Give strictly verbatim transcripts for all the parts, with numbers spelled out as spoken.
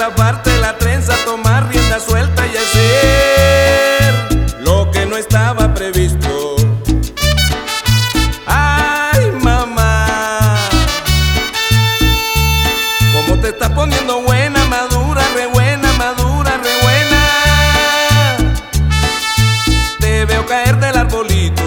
zafarte la trenza, tomar rienda suelta y hacer lo que no estaba previsto. Ay, mamá, cómo te estás poniendo buena, madura, re buena, madura, re buena. Te veo caer del arbolito.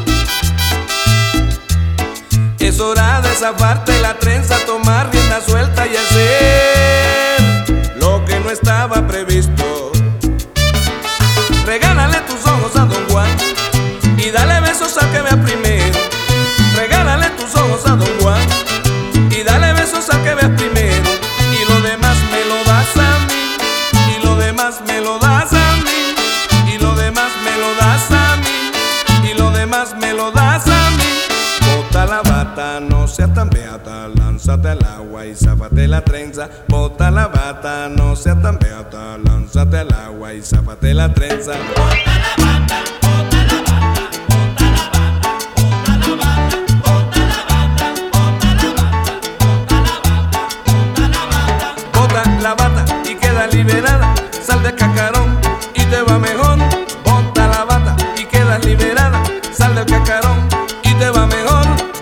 Es hora de zafarte la trenza, tomar rienda suelta y hacer lo que no estaba previsto. Regálale tus ojos a Don Juan y dale besos al que vea primero. Regálale tus ojos a Don Juan y dale besos al que vea primero. Y lo demás me lo das a mí, y lo demás me lo das a mí, y lo demás me lo das a mí, y lo demás me lo das a mí. Bota la bata, no seas tan beata, lánzate al agua y záfate la trenza. Bota la bata, no seas tan beata, lánzate al agua y záfate la trenza. Bota la bata, bota la bata, bota la bata, bota la bata, bota la bata, bota la bata, bota la bata, bota la bata. Bota la bata y queda liberada, sal del cacarón y te va mejor. Bota la bata y quedas liberada, sal del cacarón y te va mejor.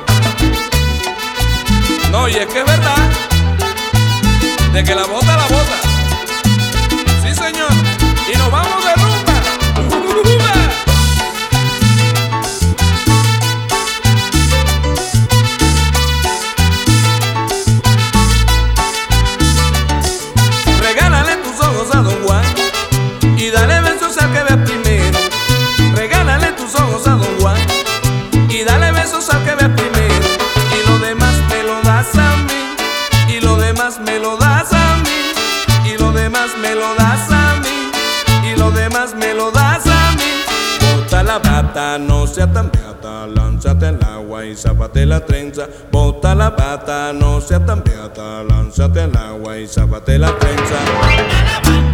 No, y es que es verdad, de que la bota, la bota. Sí, señor, y nos vamos de rumba. Regálale tus ojos a Don Juan y dale besos al que vea primero. Regálale tus ojos a Don Juan y dale besos al que vea primero. Y lo demás me lo das a mí, y lo demás me lo das a mí, y lo demás me lo das a mí, y lo demás me lo das a mí. Bota la bata, no seas tan beata, lánzate al agua y záfate la trenza. Bota la bata, no seas tan beata, lánzate al agua y záfate la trenza. Bota la bata.